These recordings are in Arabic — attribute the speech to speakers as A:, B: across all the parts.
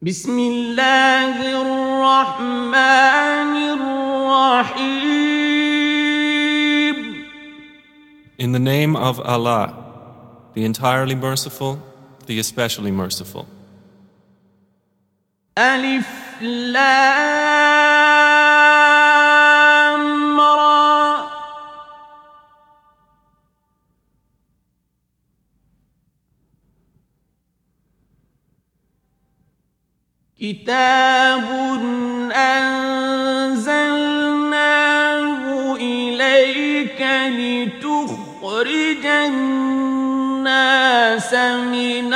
A: بسم الله الرحمن الرحيم.
B: In the name of Allah, the entirely merciful, the especially merciful.
A: ألف لام را كتاب أنزلناه إليك لتخرج الناس من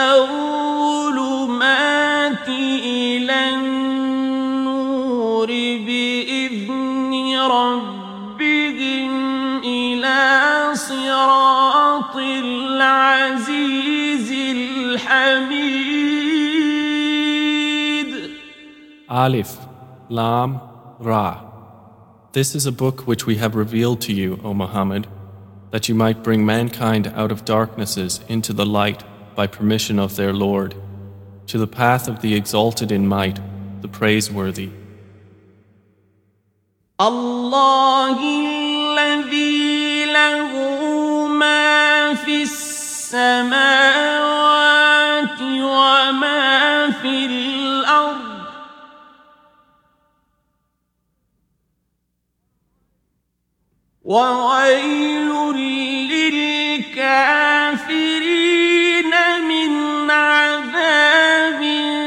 A: الظلمات إلى النور بإذن ربهم إلى صراط العزيز الحميد.
B: Alif, Lam, Ra. This is a book which we have revealed to you, O Muhammad, that you might bring mankind out of darknesses into the light by permission of their Lord, to the path of the exalted in might, the praiseworthy.
A: الله الذي له ما في السماوات وما في الأرض وويل للكافرين من عذاب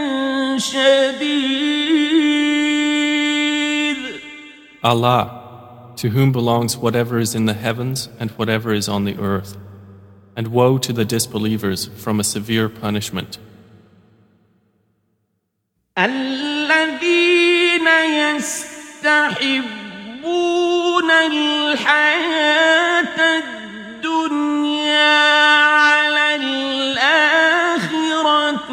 A: شديد.
B: Allah, to whom belongs whatever is in the heavens and whatever is on the earth, and woe to the disbelievers from a severe punishment.
A: الذين يستحبون الحياة الدنيا على الآخرة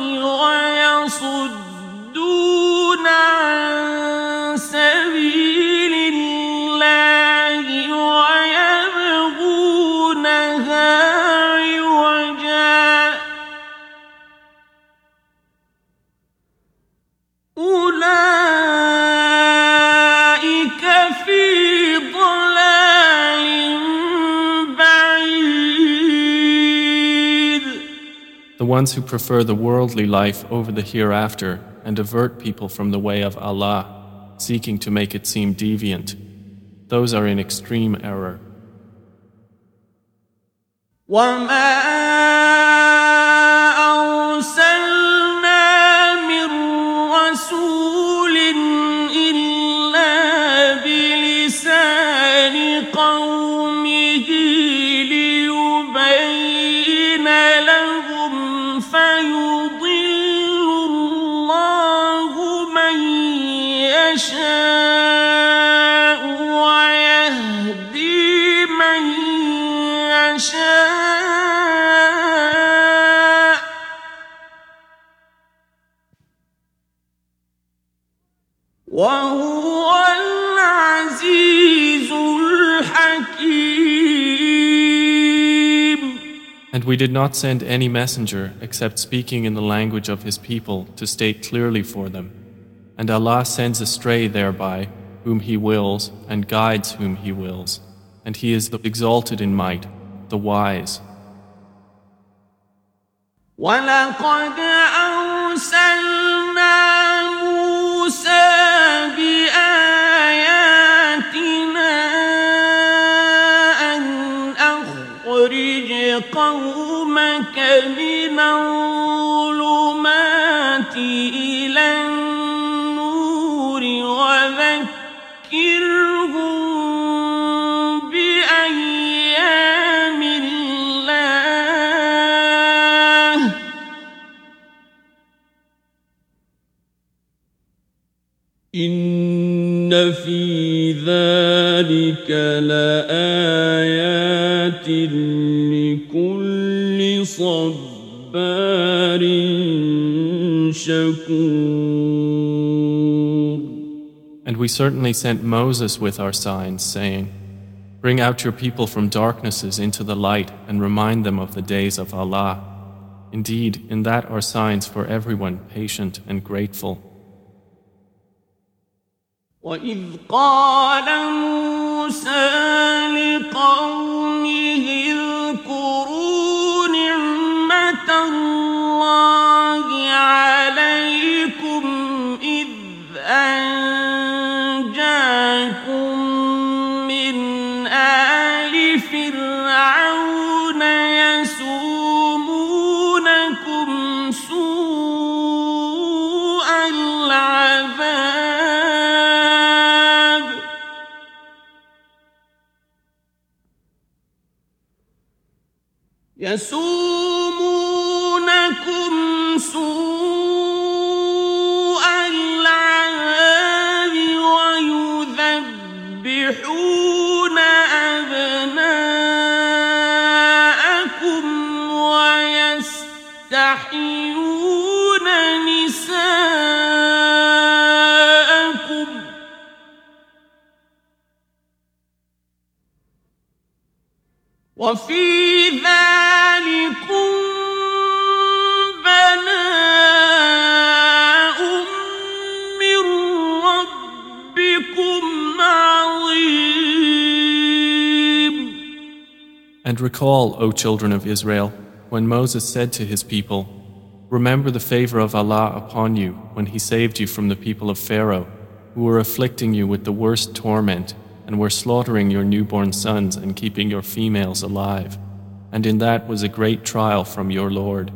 A: ويصدون عن سبيل الله ويبغونها عوجا أولئك في ضلال بعيد.
B: The ones who prefer the worldly life over the hereafter and divert people from the way of Allah, seeking to make it seem deviant, those are in extreme error.
A: وما أرسلنا من رسول إلا بلسان قومه ليبين لهم فيضل الله من يشاء ويهدي من يشاء وهو العزيز الحكيم.
B: And we did not send any messenger except speaking in the language of his people to state clearly for them. And Allah sends astray thereby whom He wills and guides whom He wills. And He is the exalted in might, the wise.
A: ولقد أرسلنا موسى بآياتنا أن أخرج قومك من الظلمات إلى النور وذكرهم بأيام الله إن في ذلك لآيات لكل صبار شكور.
B: And we certainly sent Moses with our signs, saying, Bring out your people from darknesses into the light and remind them of the days of Allah. Indeed, in that are signs for everyone patient and grateful.
A: وإذ قال موسى لقومه اذكروا نعمة الله عليكم إذ أنجاكم من آل فرعون يسومونكم سوء العذاب ويذبحون أبناءكم ويستحيون نساءكم وفي ذلكم بلاء من ربكم عظيم.
B: And recall, O children of Israel, when Moses said to his people, "Remember the favor of Allah upon you when He saved you from the people of Pharaoh, who were afflicting you with the worst torment, and were slaughtering your newborn sons and keeping your females alive. And in that was a great trial from your Lord."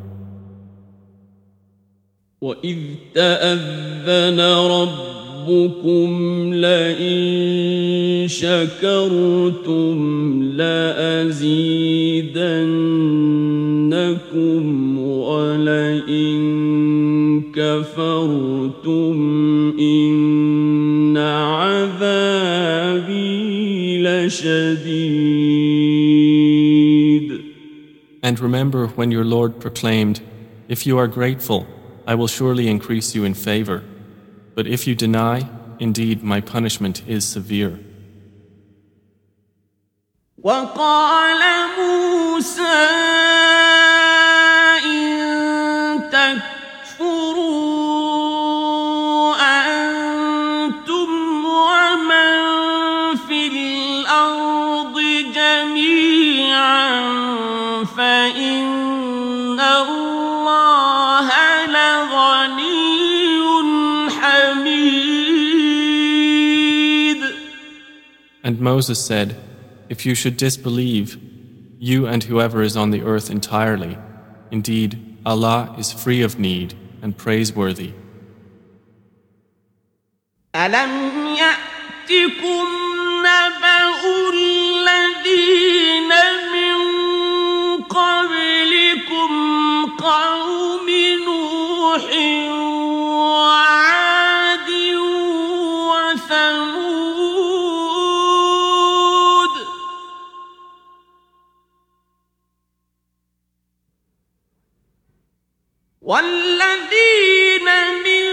A: وَإِذْ تَأَذَّنَ رَبُّكُمْ لَئِن شَكَرْتُمْ لَأَزِيدَنَّكُمْ وَلَئِن كَفَرْتُمْ إِنَّ عَذَابِي لَشَدِيدٌ.
B: And remember when your Lord proclaimed, "If you are grateful, I will surely increase you in favor. But if you deny, indeed my punishment is severe."
A: وقال موسى إن تكفروا أنتم ومن في الأرض جميعا فإن الله لغني حميد.
B: And Moses said, "If you should disbelieve, you and whoever is on the earth entirely, indeed, Allah is free of need and praiseworthy."
A: أَلَمْ يَأْتِكُمْ نَبَأُ الَّذِينَ مِنْ قَبْلِكُمْ قَوْمِ نُوحٍ وَعَادٍ وَثَمُودَ وَالَّذِينَ مِن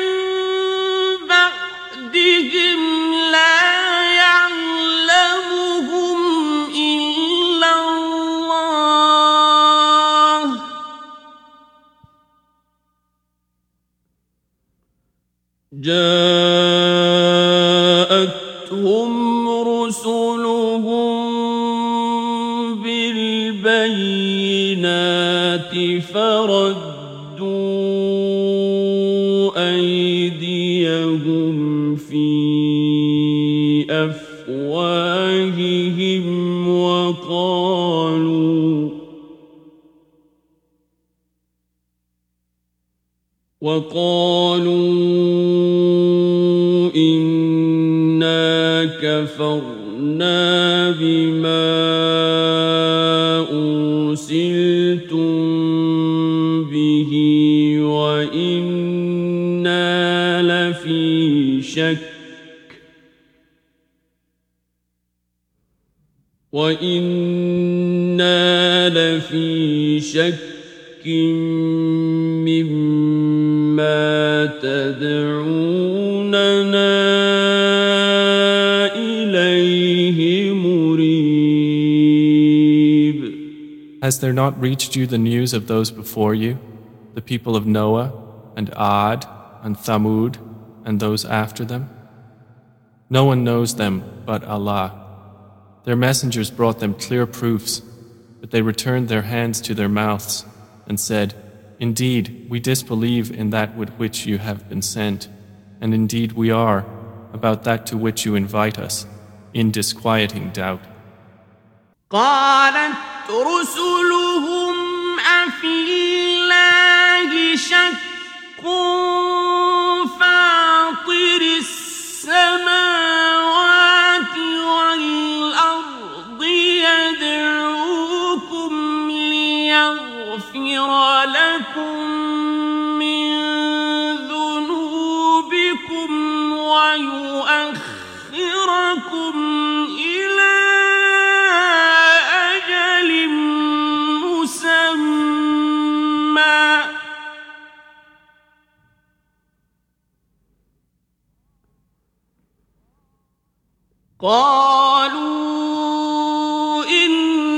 A: بَعْدِهِمْ لَا يَعْلَمُهُمْ إِلَّا اللَّهُ جاءتهم رسلهم بالبينات فردوا أيديهم في أفواههم وقالوا إنا كفرنا بما أرسلتم به وإنا لفي شك مما تدعوننا إليه مريب.
B: Has there not reached you the news of those before you, the people of Noah, and Ad, and Thamud, and those after them? No one knows them but Allah. Their messengers brought them clear proofs, but they returned their hands to their mouths and said, Indeed, we disbelieve in that with which you have been sent, and indeed we are, about that to which you invite us, in disquieting doubt.
A: قالت رسلهم أفي الله شك فاطر السماوات والأرض يدعوكم ليغفر لكم من ذنوبكم ويؤخركم إلى أجل مسمى قالوا إن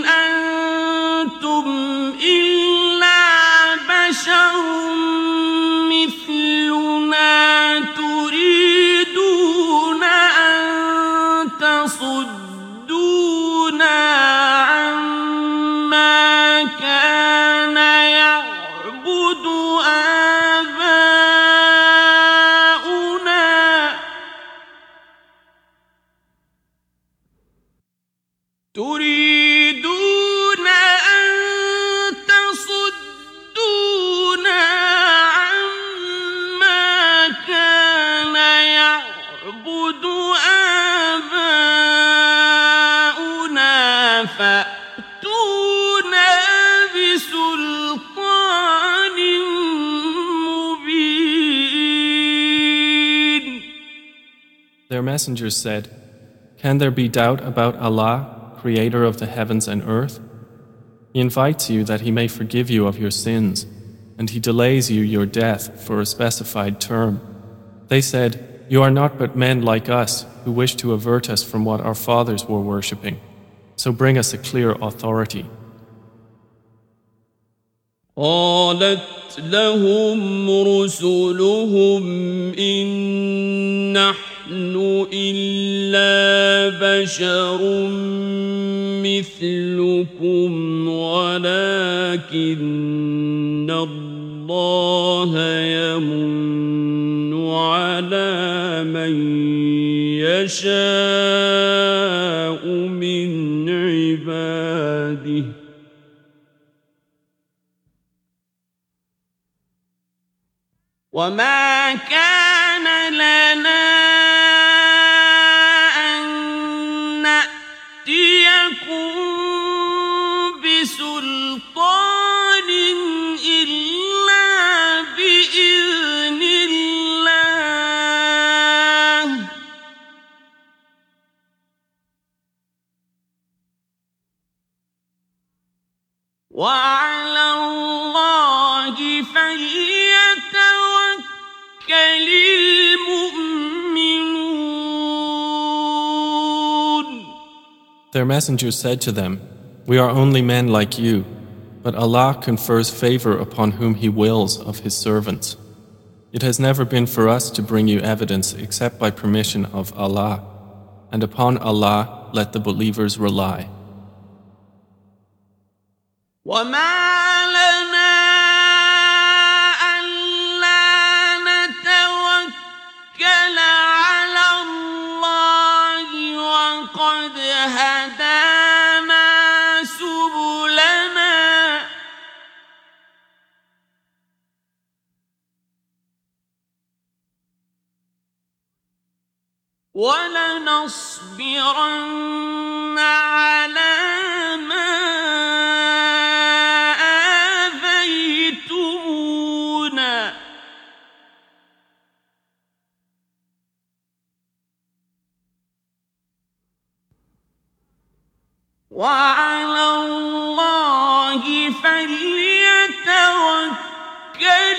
A: أنتم إلا بشر مثلنا تريدون أن تصدونا عما كان يعبد آباؤنا تريدون أن تصدونا عما كان يعبد آباؤنا فأتونا بسلطان مبين.
B: Their messengers said, Can there be doubt about Allah, Creator of the heavens and earth? He invites you that He may forgive you of your sins, and He delays you your death for a specified term. They said, You are not but men like us who wish to avert us from what our fathers were worshipping. So bring us a clear authority.
A: قالت لهم رسلهم إن نحن إلا بشر مثلكم ولكن الله يمن على من يشاء من عباده وما كان لنا أن نأتيكم بسلطان إلا بإذن الله وعلى الله فليتوكل المؤمنون.
B: Their messengers said to them, We are only men like you, but Allah confers favor upon whom He wills of His servants. It has never been for us to bring you evidence except by permission of Allah, and upon Allah let the believers rely.
A: وما لنا ألا نتوكل على الله وقد هدانا سبلنا ولنصبرن على ما آذيتمونا وعلى الله فليتوكل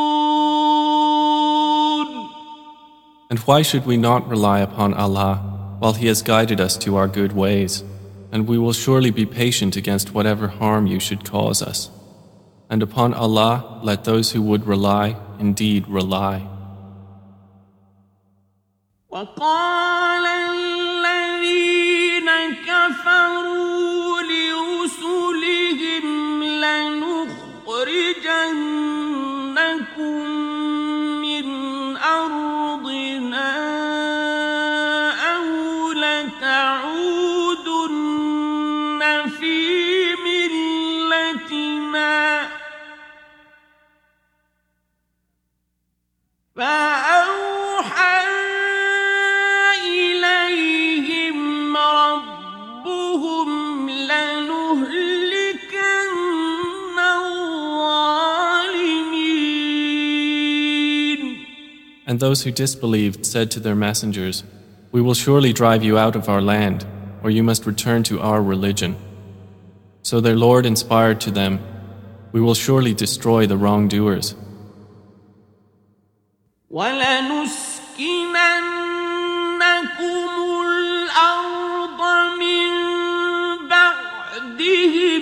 A: المتوكلون.
B: And why should we not rely upon Allah, while He has guided us to our good ways, and we will surely be patient against whatever harm you should cause us. And upon Allah let those who would rely indeed rely.
A: وقال الذين كفروا لرسلهم لنخرجنكم من أرضنا أو لتعودن في ملتنا فأوحى إليهم ربهم لنهلكن الظالمين.
B: And those who disbelieved said to their messengers, "We will surely drive you out of our land, or you must return to our religion." So their Lord inspired to them, "We will surely destroy the wrongdoers."
A: وَلَنُسْكِنَنَّكُمُ الْأَرْضَ مِنْ بَعْدِهِمْ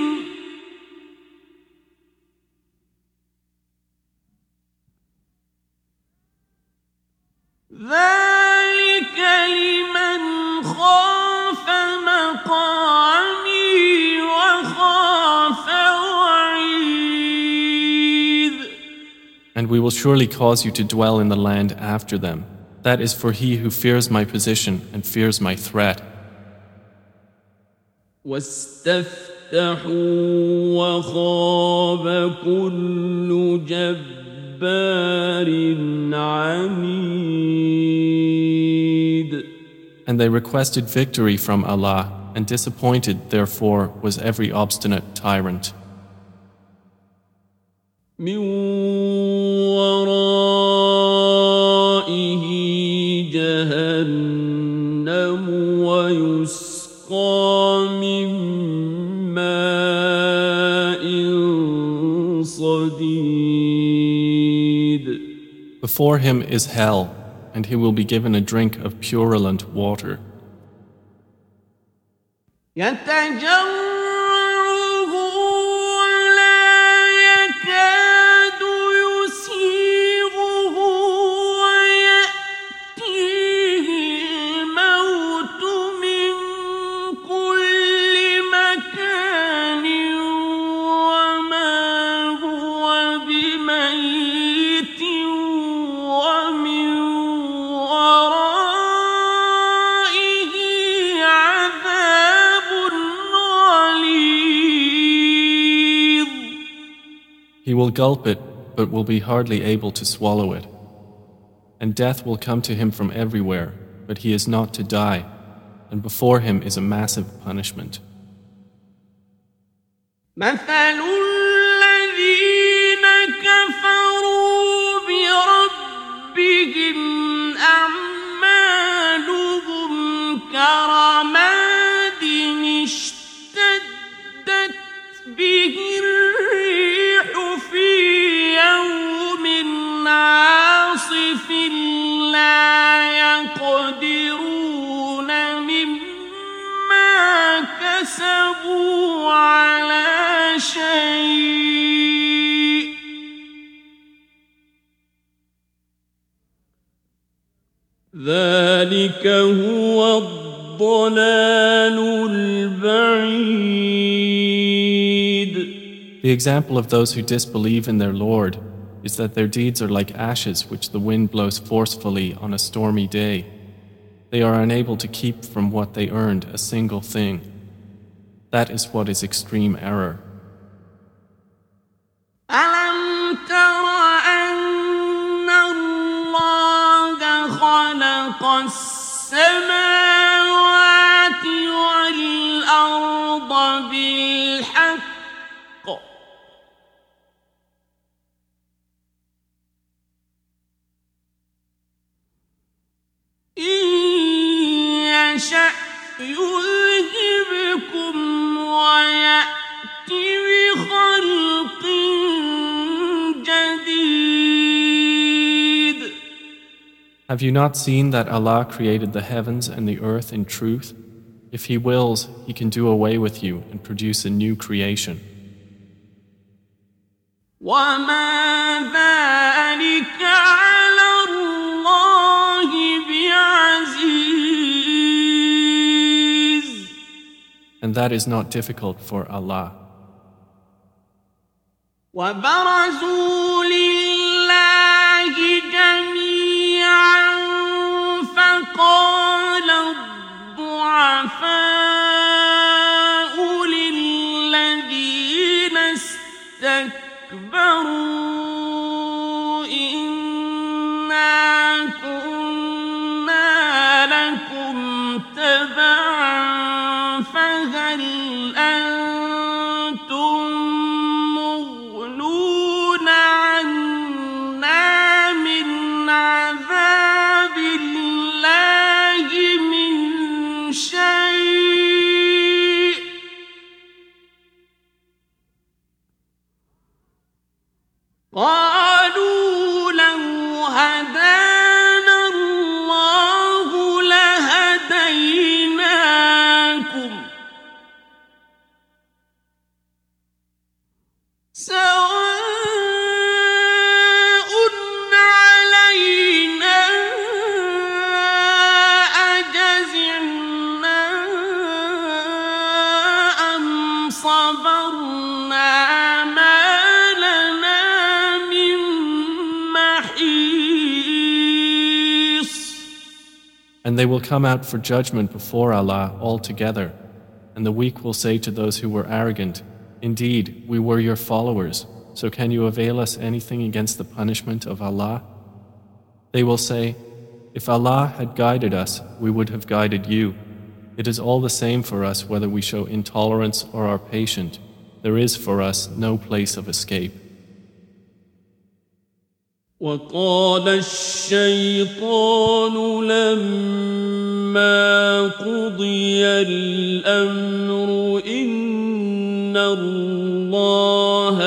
A: ذَلِكَ لِمَنْ خَافَ مَقَامِي وَخَافَ وَعِيدِ.
B: And we will surely cause you to dwell in the land after them. That is for he who fears my position and fears my threat.
A: وَاسْتَفْتَحُوا وَخَابَ كُلُّ جَبَّارٍ عَنِيدٍ.
B: And they requested victory from Allah, and disappointed therefore was every obstinate tyrant.
A: مِّن وَرَائِهِ جَهَنَّمُ وَيُسْقَىٰ مِن مَّاءٍ صَدِيدٍ.
B: Before him is hell, and he will be given a drink of purulent water.
A: يَتَجَرَّعُهُ وَلَا يَكَادُ يُسِيغُهُ وَيَأْتِيهِ الْمَوْتُ مِن كُلِّ مَكَانٍ وَمَا هُوَ بِمَيِّتٍ وَمِن وَرَائِهِ عَذَابٌ غَلِيظٌ.
B: He will gulp it, but will be hardly able to swallow it. And death will come to him from everywhere, but he is not to die, and before him is a massive punishment.
A: مثل الذين كفروا بربهم أعمالهم كرماد اشتدت به الريح في يوم عاصف لا يقدرون مما كسبوا على شيء ذلك هو الضلال البعيد.
B: The example of those who disbelieve in their Lord is that their deeds are like ashes which the wind blows forcefully on a stormy day. They are unable to keep from what they earned a single thing. That is what is extreme error.
A: أَلَمْ تَرَ أَنَّ اللَّهَ خَلَقَ السَّمَاوَاتِ وَالْأَرْضَ بِالْحَقِّ إِن يَشَأْ يُذْهِبْكُمْ وَيَأْتِ بِخَلْقٍ جَدِيدٍ
B: Have you not seen that Allah created the heavens and the earth in truth? If He wills, He can do away with you and produce a new creation.
A: وما ذلك على الله بعزيز.
B: And that is not difficult for Allah.
A: وبرزوا لله جميعا فقال الضعفاء للذين استكبروا إنا كنا لكم تبعا فهل أنتم مغنون عنا من عذاب الله من شيء قالوا لو هدانا الله لهديناكم سواء علينا أجزعنا أم صبرنا ما لنا من محيص.
B: And they will come out for judgment before Allah all together. And the weak will say to those who were arrogant, Indeed, we were your followers, so can you avail us anything against the punishment of Allah? They will say, If Allah had guided us, we would have guided you. It is all the same for us whether we show intolerance or are patient. There is for us no place of escape.
A: وقال الشيطان لما قضي الأمر إن الله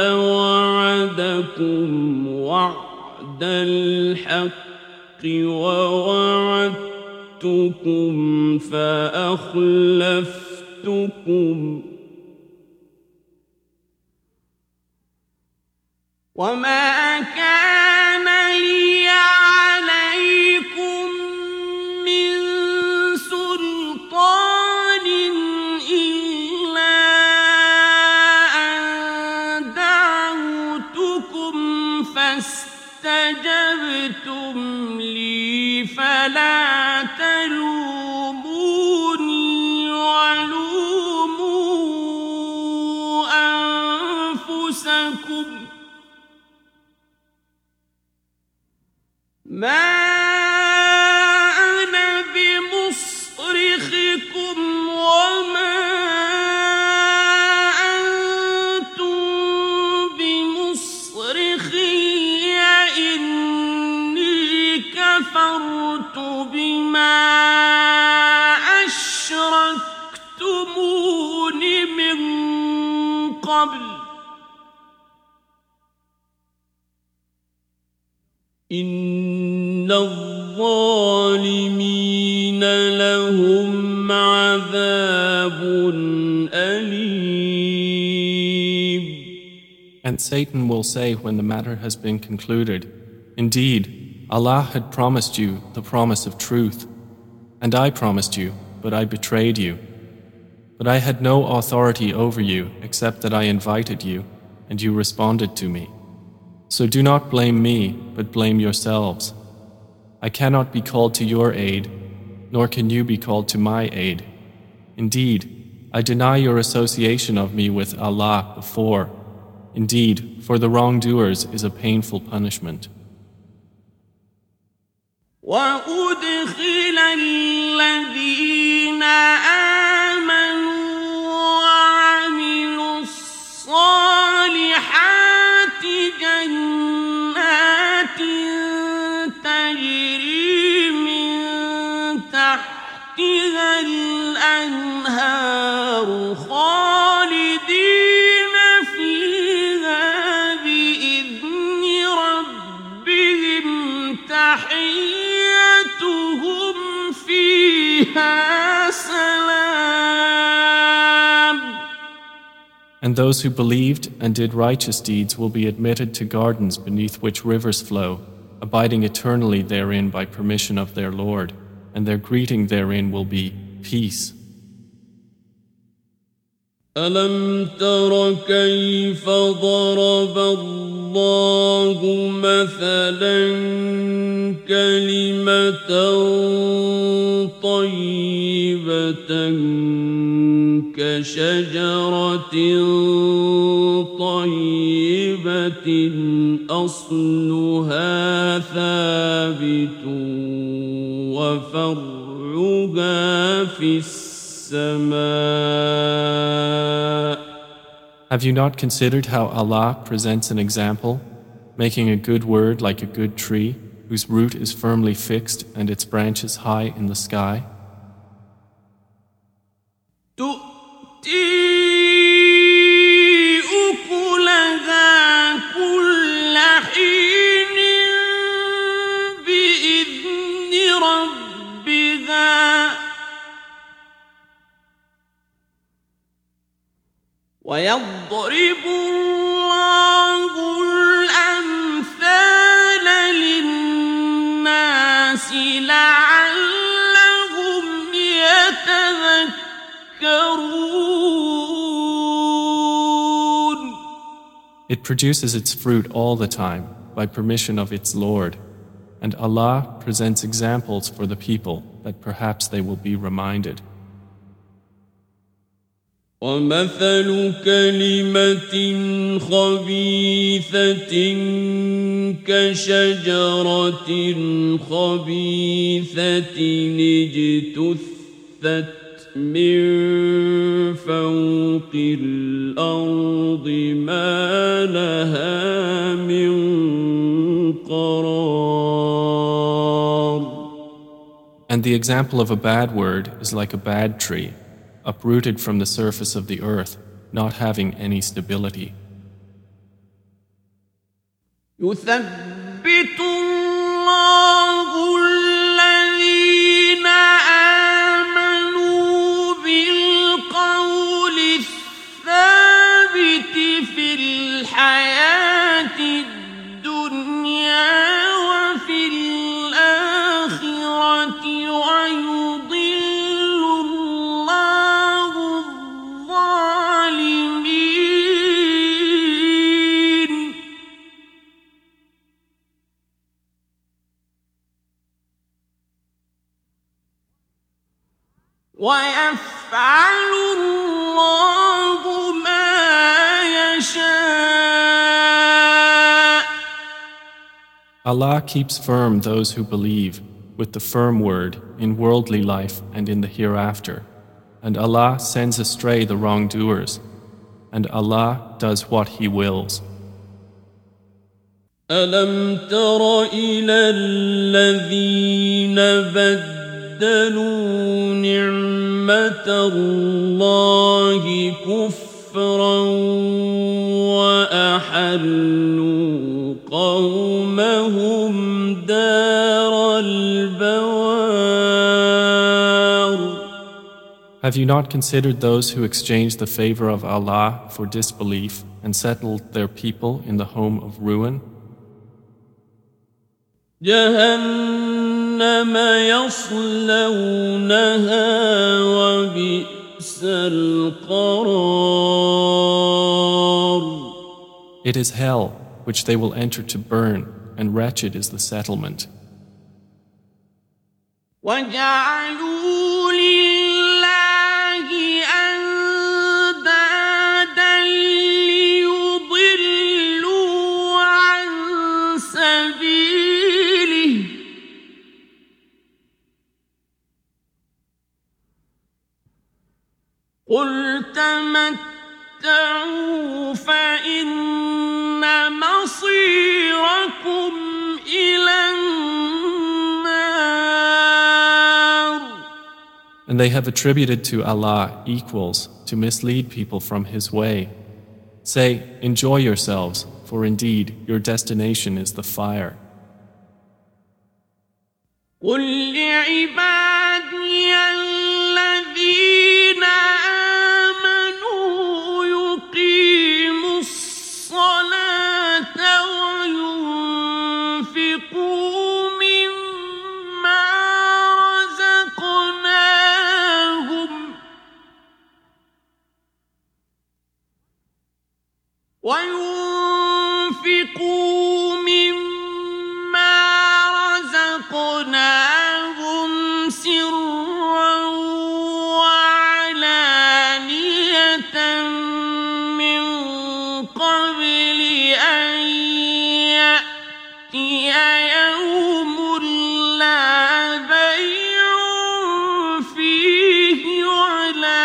A: وعدكم وعد الحق ووعدتكم فأخلفتكم وما كان لي عليكم من سلطان إلا أن دعوتكم فاستجبتم لي فلا تلوموني ولوموا أنفسكم ما أنا بمصرخكم وما أنتم بمصرخي إني كفرت بما أشركتمون من قبل إن الظالمين لهم عذاب أليم.
B: And Satan will say when the matter has been concluded, Indeed, Allah had promised you the promise of truth, and I promised you, but I betrayed you. But I had no authority over you except that I invited you, and you responded to me. So do not blame me, but blame yourselves. I cannot be called to your aid, nor can you be called to my aid. Indeed, I deny your association of me with Allah before. Indeed, for the wrongdoers is a painful punishment.
A: وأدخل الذين آمنوا وعملوا الصالحات جنات تجري من تحتها الأنهار خالدين فيها بإذن ربهم تحية
B: And those who believed and did righteous deeds will be admitted to gardens beneath which rivers flow, abiding eternally therein by permission of their Lord, and their greeting therein will be peace.
A: ألم تر كيف ضرب الله مثلا كلمة طيبة كشجرة طيبة أصلها ثابت وفرعها في السماء.
B: Have you not considered how Allah presents an example, making a good word like a good tree, whose root is firmly fixed and its branches high in the sky?
A: ويضرب الله الأمثال للناس لعلهم يتذكرون.
B: It produces its fruit all the time by permission of its Lord, and Allah presents examples for the people that perhaps they will be reminded.
A: ومثل كلمة خبيثة كشجرة خبيثة اجتثت من فوق الأرض ما لها من قرار.
B: And the example of a bad word is like a bad tree, uprooted from the surface of the earth, not having any stability.
A: يثبت الله الذين آمنوا بالقول الثابت في الحياة الدنيا وفي الآخرة ويضل الله الظالمين. ويفعل الله ما يشاء.
B: Allah keeps firm those who believe with the firm word in worldly life and in the hereafter, and Allah sends astray the wrongdoers, and Allah does what He wills.
A: ألم تر إلى الذين بدلوا نعمة الله كفرا وأحلوا قومهم دار البوار.
B: Have you not considered those who exchanged the favor of Allah for disbelief and settled their people in the home of ruin?
A: جهنم يصلونها وبئس القرار.
B: It is hell, which they will enter to burn, and wretched is the settlement.
A: وجعلوا لله أندادا ليضلوا عن سبيله قل تمتعوا فإن مصيركم إلى النار.
B: And they have attributed to Allah equals to mislead people from His way. Say, enjoy yourselves, for indeed your destination is the fire.
A: قل لعبادي الذين آمنوا يقيموا وينفقوا مما رزقناهم سرا وعلانية من قبل أن يأتي يوم لا بيع فيه ولا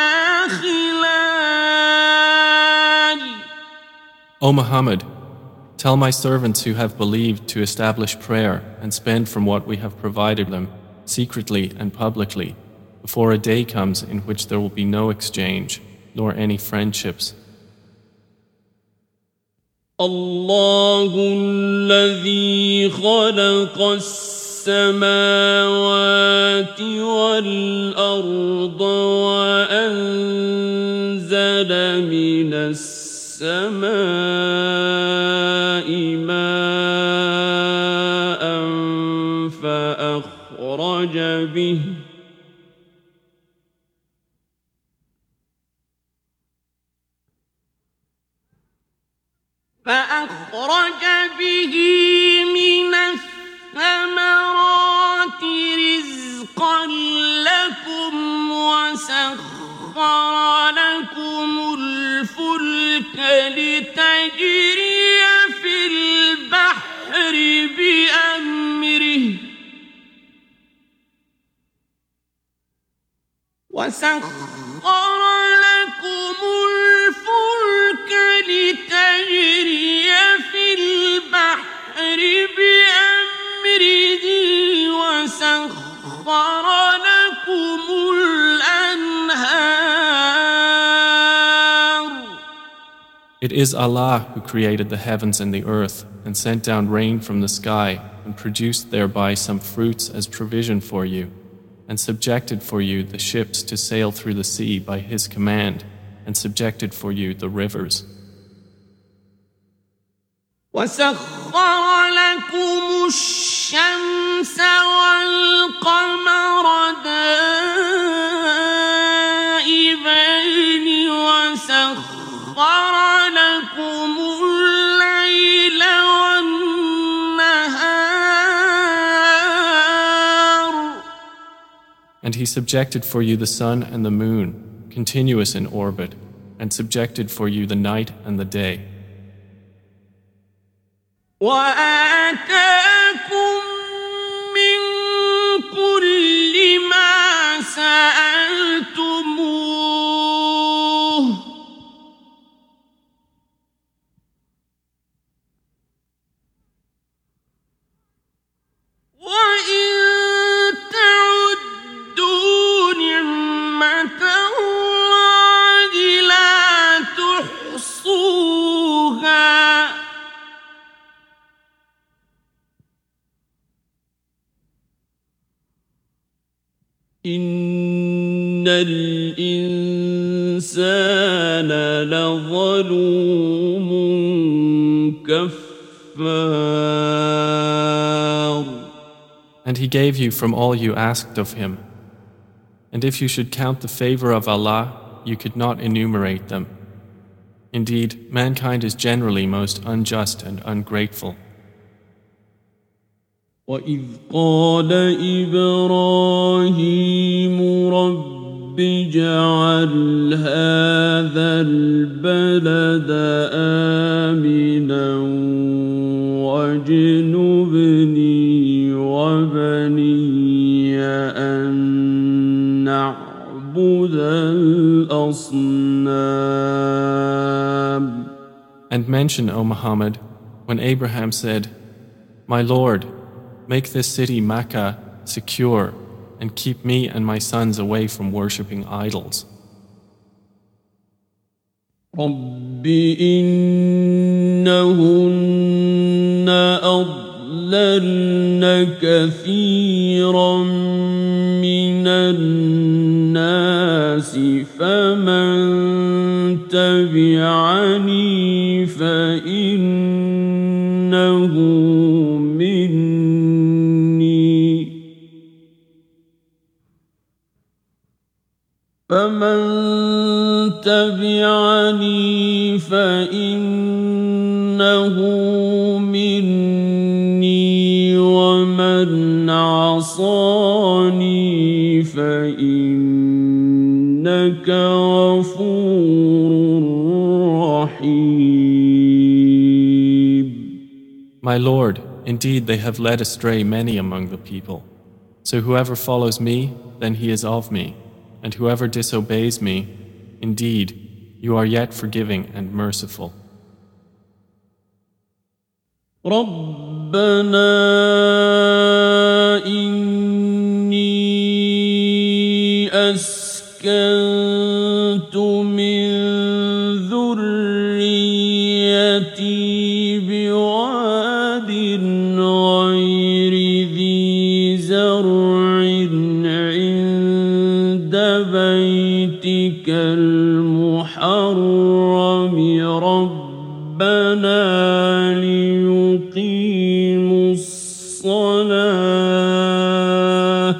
A: خلال.
B: O Muhammad, tell my servants who have believed to establish prayer and spend from what we have provided them, secretly and publicly, before a day comes in which there will be no exchange, nor any friendships.
A: الله الذي خلق السماوات والأرض وأنزل من السماء ماء فأخرج به من الثمرات رزقا لكم وسخر لكم الفلك لتجري في البحر بأمره وسخر لكم الأنهار.
B: It is Allah who created the heavens and the earth and sent down rain from the sky and produced thereby some fruits as provision for you, and subjected for you the ships to sail through the sea by His command, and subjected for you the rivers.
A: وسخر لكم الشمس والقمر دائبين وسخر لكم الليل والنهار.
B: And He subjected for you the sun and the moon, continuous in orbit, and subjected for you the night and the day.
A: وآتاكم من كل ما سألتموه وإن تعدوا نعمة الله لا تحصوها. إن الإنسان لظلوم كفار.
B: And He gave you from all you asked of Him. And if you should count the favor of Allah, you could not enumerate them. Indeed, mankind is generally most unjust and ungrateful.
A: وإذ قال إبراهيم رب اجعل هذا البلد آمنا واجنبني وبني أن نعبد الأصنام.
B: And mention, O Muhammad, when Abraham said, My Lord, make this city Makkah secure and keep me and my sons away from worshipping idols.
A: رب إنهن أضللن كثيرا من الناس فمن تبعني فإنه مني فمن تبعني فإنه مني ومن عصاني فإنك غفور رحيم.
B: My Lord, indeed they have led astray many among the people. So whoever follows me, then he is of me. And whoever disobeys me, indeed, you are yet forgiving and merciful.
A: ربنا إني أسكنت من ذريتي بواد غير ذي زرع عند بيتك المحرم ربنا ليقيموا الصلاة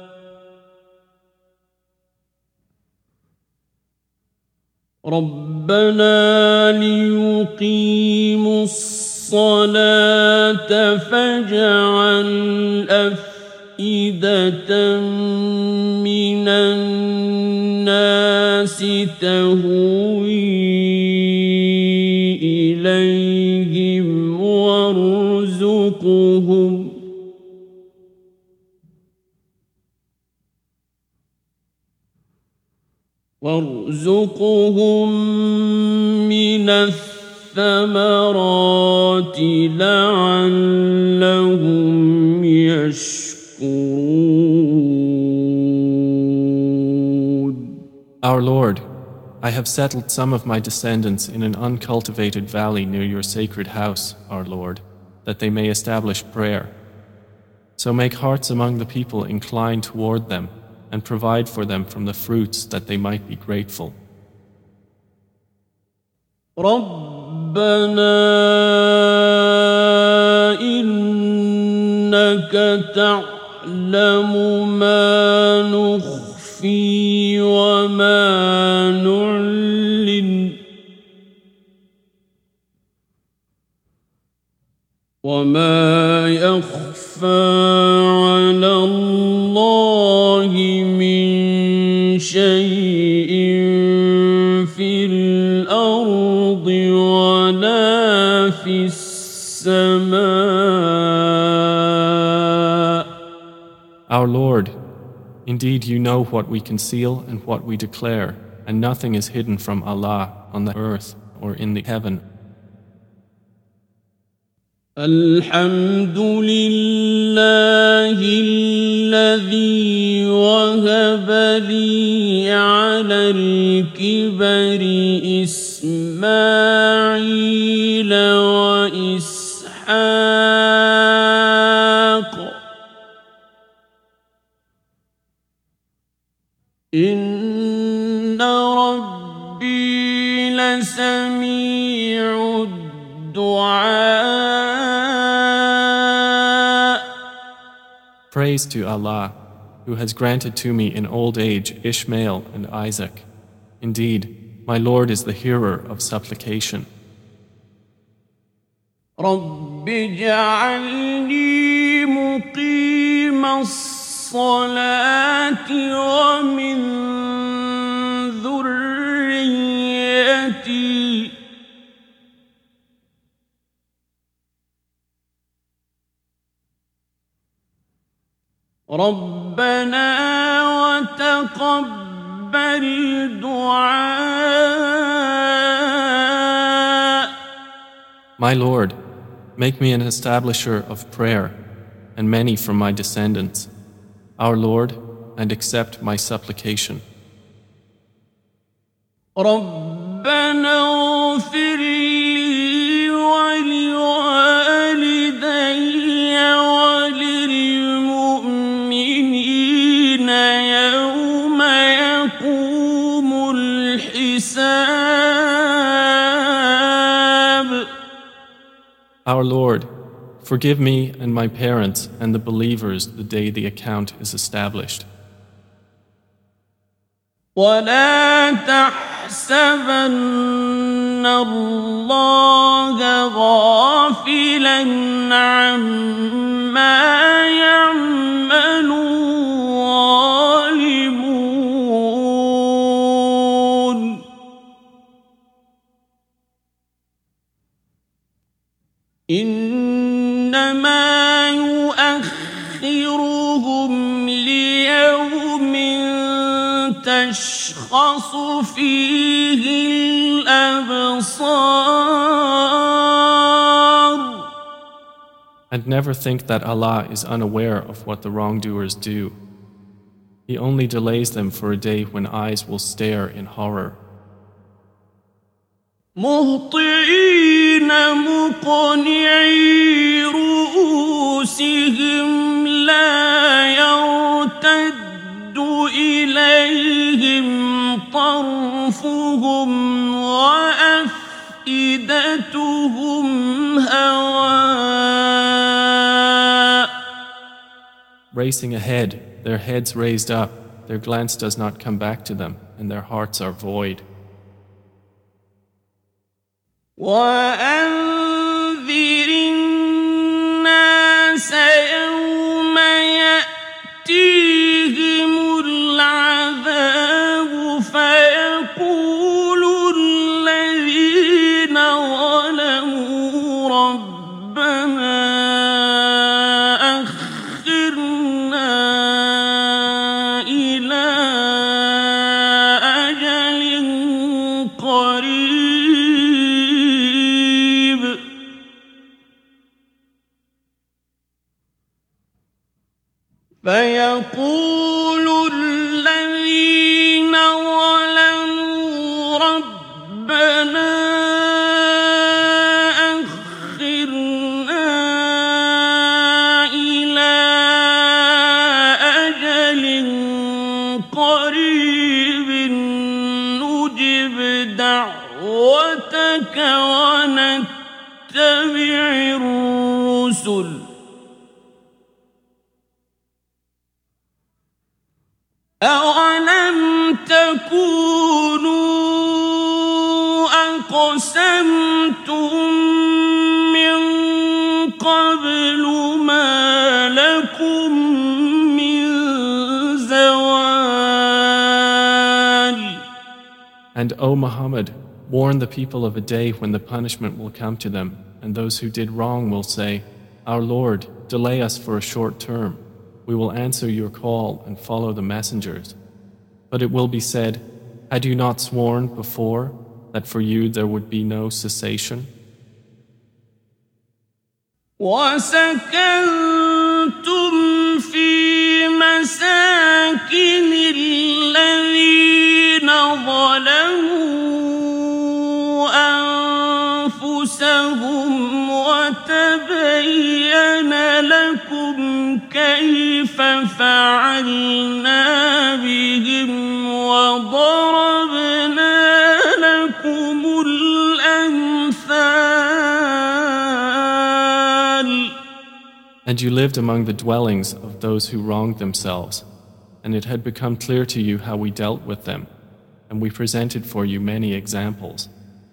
A: فاجعل أفئدة من الناس تهوي إليهم وارزقهم من الثمرات لعلهم يشكرون.
B: Our Lord, I have settled some of my descendants in an uncultivated valley near your sacred house, our Lord, that they may establish prayer. So make hearts among the people incline toward them and provide for them from the fruits that they might be grateful.
A: ربنا إنك تعلم ما نخفي وما نعلن وما يخفى على الله من شيء في الأرض ولا في السماء.
B: Our Lord, indeed you know what we conceal and what we declare, and nothing is hidden from Allah on the earth or in the heaven.
A: الحمد لله الذي وهب لي على الكبر إسماعيل وإسحاق إن ربي لسميع الدعاء.
B: Praise to Allah, who has granted to me in old age Ishmael and Isaac. Indeed, my Lord is the hearer of supplication.
A: رب اجعلني مقيم الصلاة ومن ذريتي ربنا وتقبل دعاء.
B: My Lord, make me an establisher of prayer and many from my descendants. Our Lord, and accept my supplication.
A: ربنا اغفر لي ولوالدي وللمؤمنين يوم يقوم الحساب.
B: Our Lord, forgive me and my parents and the believers the day the account is established.
A: ولا تحسبن الله غافلا عما يعمل الظالمون إنما يؤخرهم ليوم تشخص فيه الأبصار.
B: And never think that Allah is unaware of what the wrongdoers do. He only delays them for a day when eyes will stare in horror.
A: مهطعين مقنعي رؤوسهم لا يرتد إليهم طرفهم وأفئدتهم هواء.
B: Racing ahead, their heads raised up, their glance does not come back to them, and their hearts are void.
A: وأنذر الناس يوم يأتيهم العذاب فيقول الذين ظلموا ربنا أخرنا إلى أجل قريب فيقول الذين ظلموا ربنا أخرنا إلى أجل قريب نجب دعوتك ونتبع الرسل أولم تكونوا أقسمتم من قبل ما لكم من زوال.
B: And O Muhammad, warn the people of a day when the punishment will come to them, and those who did wrong will say, Our Lord, delay us for a short term. We will answer your call and follow the messengers. But it will be said, had you not sworn before that for you there would be no cessation?
A: وَسَكَنْتُمْ فِي مَسَاكِنِ الَّذِينَ ظَلَمُوا أَنفُسَهُمْ وَتَبَيَّنَ لَكُمْ كيف فعلنا بهم وضربنا لكم الأمثال.
B: And you lived among the dwellings of those who wronged themselves, and it had become clear to you how we dealt with them, and we presented for you many examples.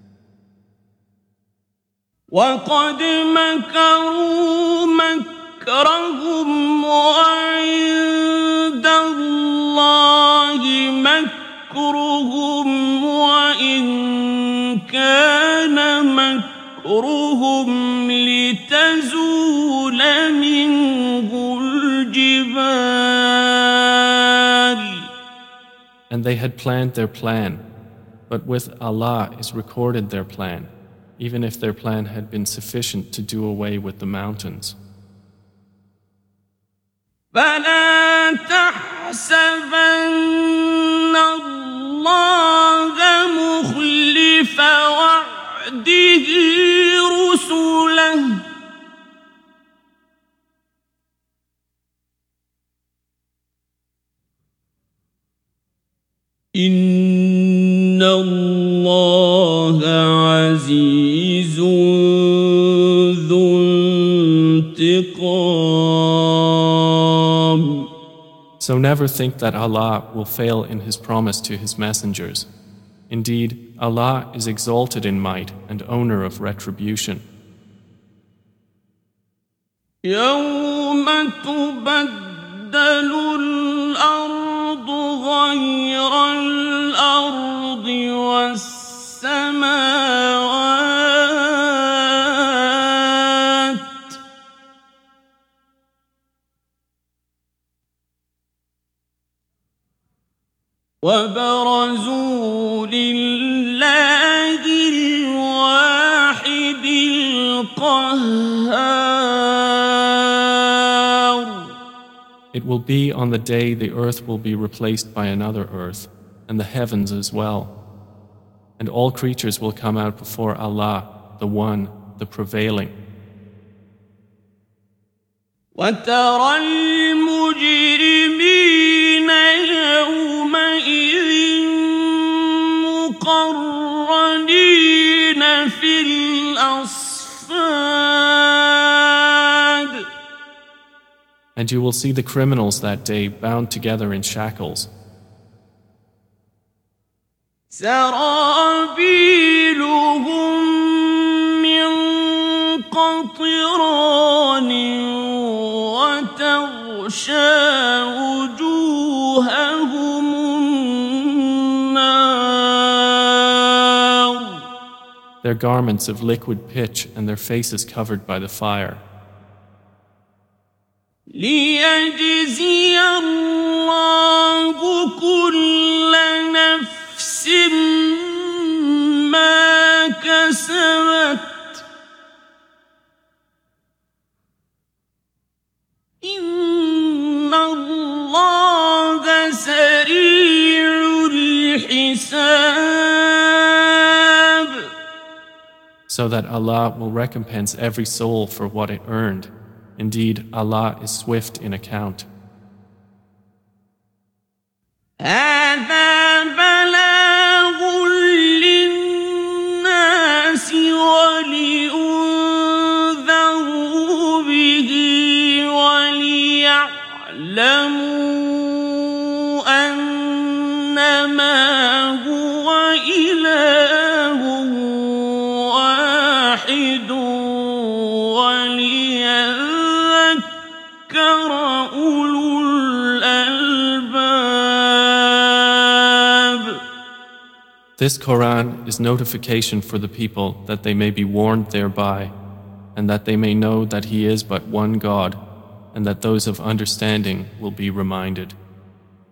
A: وَقَدْ مَكَرُوا مكرهم وعند الله مكرهم وإن كان مكرهم لتزول منه الجبال.
B: And they had planned their plan, but with Allah is recorded their plan, even if their plan had been sufficient to do away with the mountains.
A: فلا تحسبن الله مخلف وعده رسله إن الله عزيز ذو انتقام.
B: So never think that Allah will fail in His promise to His messengers. Indeed, Allah is exalted in might and owner of retribution.
A: يوم تبدل الأرض غير الأرض والسماوات وبرزوا لله الواحد القهار.
B: It will be on the day the earth will be replaced by another earth, and the heavens as well. And all creatures will come out before Allah, the One, the Prevailing.
A: وترى المجرمين يومئذ مقرنين في الأصفاد.
B: And you will see the criminals that day bound together in shackles.
A: سرابيلهم من قطران وتغشى وجوههم النار.
B: Their garments of liquid pitch and their faces covered by the fire.
A: ليجزي الله كل نفس ما كسبت إن الله سريع الحساب.
B: So that Allah will recompense every soul for what it earned. Indeed, Allah is swift in account.
A: هذا بلاغ للناس ولينذروا به وليعلموا أنما هو إله واحد وليذكر أولو الألباب.
B: This Quran is notification for the people that they may be warned thereby, and that they may know that He is but one God, and that those of understanding will be reminded.